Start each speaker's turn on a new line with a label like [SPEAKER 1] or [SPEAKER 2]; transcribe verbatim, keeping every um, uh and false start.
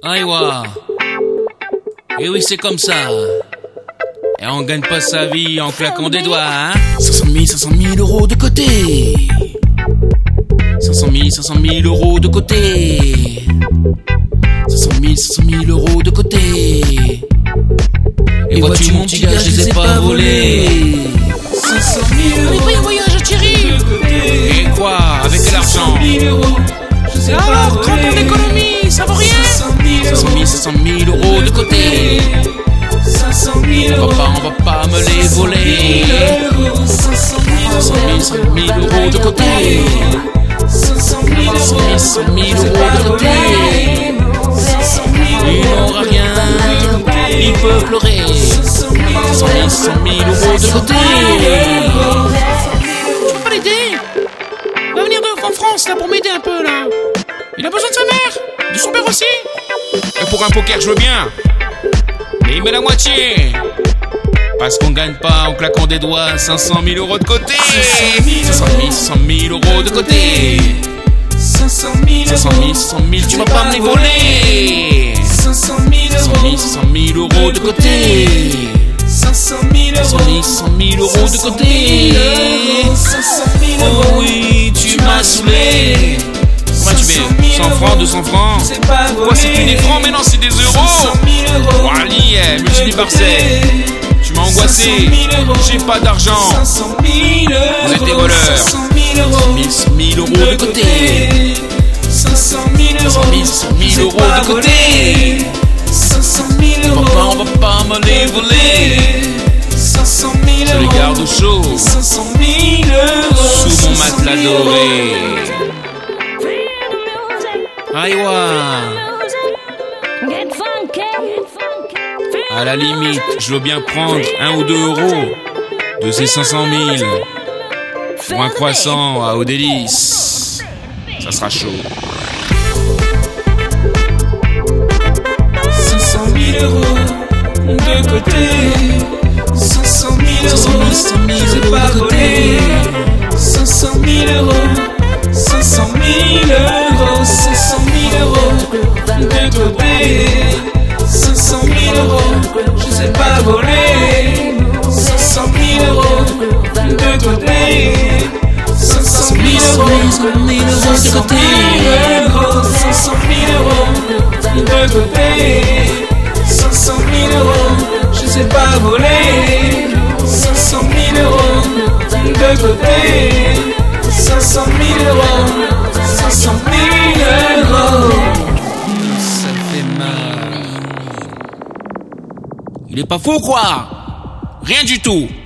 [SPEAKER 1] Aïwa. Et oui, c'est comme ça. Et on gagne pas sa vie en claquant des doigts, hein. cinq cent mille, cinq cent mille euros de côté. cinq cent mille, cinq cent mille euros de côté. cinq cent mille, cinq cent mille euros de côté. Et vois-tu mon petit gars, je les ai pas volés.
[SPEAKER 2] cinq cent mille euros.
[SPEAKER 1] Mais voyage à Thierry. Et quoi, avec l'argent? Alors, trente ans d'économie, ça vaut rien. cinq cent mille, cinq cent mille euros de côté. On va pas, on va pas me les voler. cinq cent mille, cinq cent mille euros de côté. cinq cent mille, cinq cent mille euros de côté. Il n'aura rien, il peut pleurer. cinq cent mille, cinq cent mille euros de côté. Tu peux pas l'aider? Il va venir de en France là pour m'aider un peu là. Il a besoin de sa mère, de son père aussi. Et pour un poker, je veux bien. Mais il met la moitié. Parce qu'on gagne pas en claquant des doigts. Cinq cent mille euros de côté. cinq cent mille, cinq cent mille euros de côté. cinq cent mille, cinq cent mille, tu vas pas me les voler. cinq cent mille, cinq cent mille euros de côté. cinq cent mille, cinq cent mille euros de côté. Oh oui, tu m'as saoulé. Combien tu mets? cent francs, deux cents francs? Quoi, c'est plus des francs, mais non, c'est des euros. Bon, allez, eh, multiplie par sept. Tu m'as angoissé, j'ai pas d'argent. Vous êtes des voleurs. cinq mille euros de côté. cinq cent mille, cinq cent mille euros de côté. On va pas, on va pas me les voler. Je les garde au chaud sous mon matelas doré. Aïwa. À la limite, je veux bien prendre un ou deux euros de ces cinq cent mille pour un croissant à Odélis. Ça sera chaud.
[SPEAKER 2] cinq cent mille euros de côté. cinq cent mille euros, je sais pas voler. cinq cent mille euros, cinq cent mille euros, cinq cent mille euros de côté. cinq cent mille euros, je sais pas voler. cinq cent mille euros de côté. cinq cent mille euros, cinq cent mille euros, cinq cent mille euros de côté. cinq cent mille euros, je sais pas voler. cinq cent mille euros de côté. cinq cent mille euros, cinq cent mille euros.
[SPEAKER 1] Ça fait mal. Il est pas faux quoi? Rien du tout.